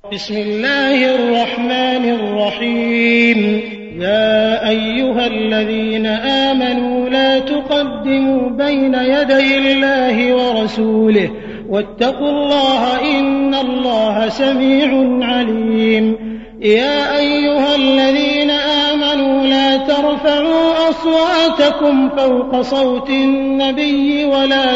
بسم الله الرحمن الرحيم. يا أيها الذين آمنوا لا تقدموا بين يدي الله ورسوله واتقوا الله إن الله سميع عليم. يا أيها الذين آمنوا لا ترفعوا أصواتكم فوق صوت النبي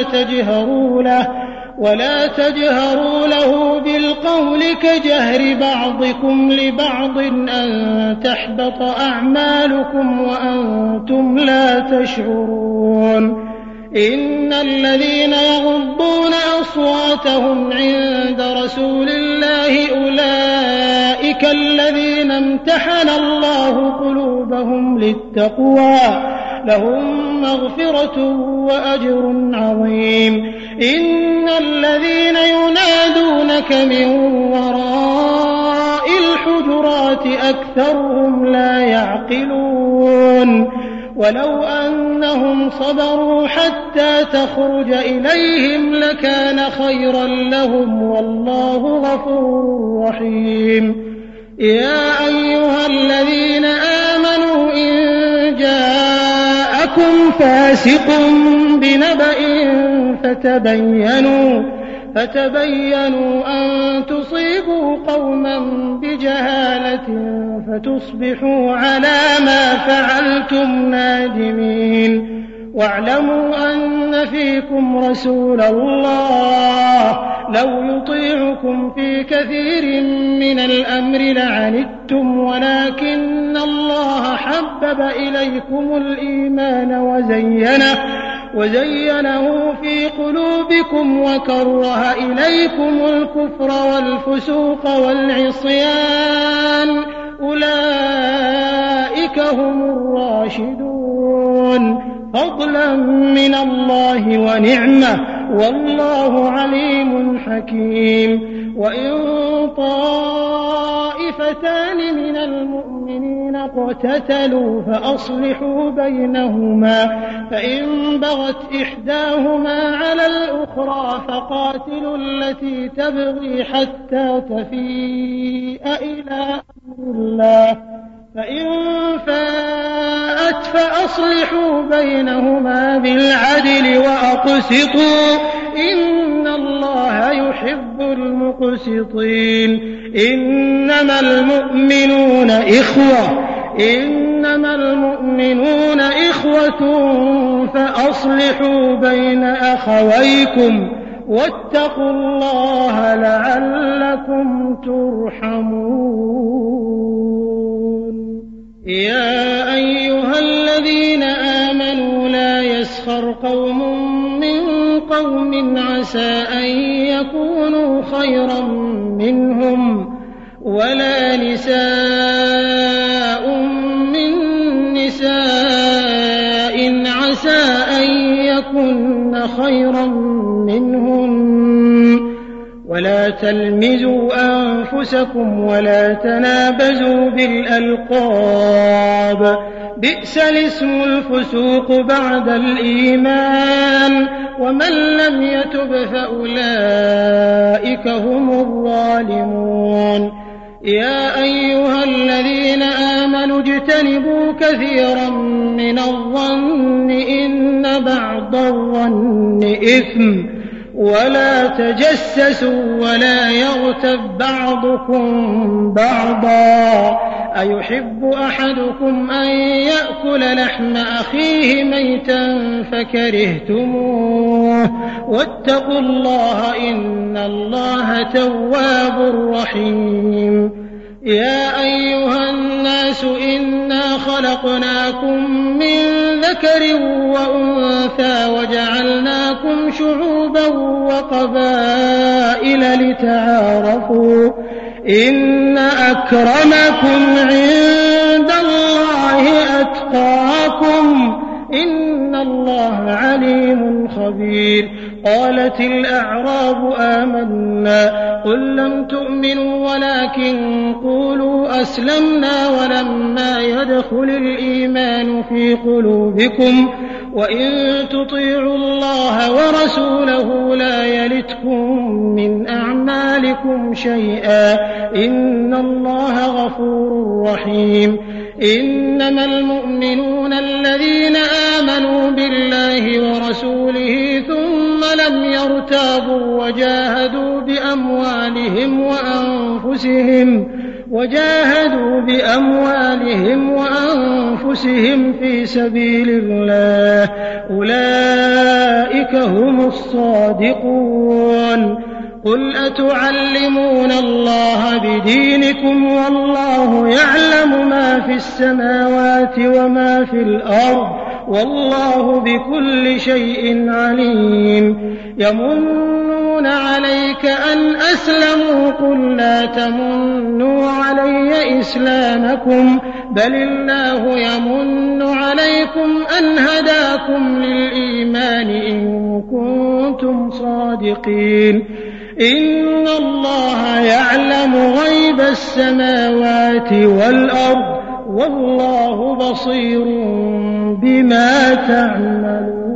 ولا تجهروا له بالقول كجهر بعضكم لبعض أن تحبط أعمالكم وأنتم لا تشعرون. إن الذين يغضون أصواتهم عند رسول الله أولئك الذين امتحن الله قلوبهم للتقوى لهم مغفرة وأجر عظيم. إن الذين ينادونك من وراء الحجرات أكثرهم لا يعقلون. ولو أنهم صبروا حتى تخرج إليهم لكان خيرا لهم والله غفور رحيم. يا أيها الذين آمنوا إن جاءكم فاسق بنبأ فتبينوا أن تصيبوا قوما بجهالة فتصبحوا على ما فعلتم نادمين. واعلموا أن فيكم رسول الله لو يطيعكم في كثير من الأمر لعنتم ولكن الله حبب إليكم الإيمان وزينه في قلوبكم وكره إليكم الكفر والفسوق والعصيان أولئك هم الراشدون فضلا من الله ونعمة والله عليم حكيم. وإن طائفتان من المؤمنين اقتتلوا فأصلحوا بينهما فإن بغت إحداهما على الأخرى فقاتلوا التي تبغي حتى تفيء إلى أمر الله فإن فاءت فأصلحوا بينهما بالعدل وأقسطوا إن الله يحب المقسطين. إنما المؤمنون إخوة فأصلحوا بين أخويكم واتقوا الله لعلكم ترحمون. يا أيها الذين آمنوا لا يسخر قوم من قوم عسى أن يكونوا خيرا منهم ولا نساء من نساء عسى أن يكن خيرا منهن ولا تلمزوا أنفسكم ولا تنابزوا بالألقاب بئس الاسم الفسوق بعد الإيمان ومن لم يتب فأولئك هم الظالمون. يا أيها الذين آمنوا اجتنبوا كثيرا من الظن إن بعض الظن إثم ولا تجسسوا ولا يغتب بعضكم بعضا أيحب أحدكم أن يأكل لحم أخيه ميتا فكرهتموه واتقوا الله إن الله تواب رحيم. يا أيها الناس إنا خلقناكم من ذكر وأنثى وجعلناكم شعوبا وقبائل لتعارفوا إن أكرمكم عند الله أتقاكم إن الله عليم خبير. قالت الأعراب آمنا قل لم تؤمنوا ولكن قولوا أسلمنا ولما يدخل الإيمان في قلوبكم وإن تطيعوا الله ورسوله لا يلتكم من أعمالكم شيئا إن الله غفور رحيم إنما المؤمنون الذين آمنوا بالله ورسوله ثم لم يرتابوا وجاهدوا بأموالهم وأنفسهم في سبيل الله أولئك هم الصادقون قل أتعلمون الله بدينكم والله يعلم ما في السماوات وما في الأرض والله بكل شيء عليم يمنون عليك أن أسلموا قل لا تمنوا علي إسلامكم بل الله يمن عليكم أن هداكم للإيمان إن كنتم صادقين إن الله يعلم غيب السماوات والأرض والله بصير بما تعملون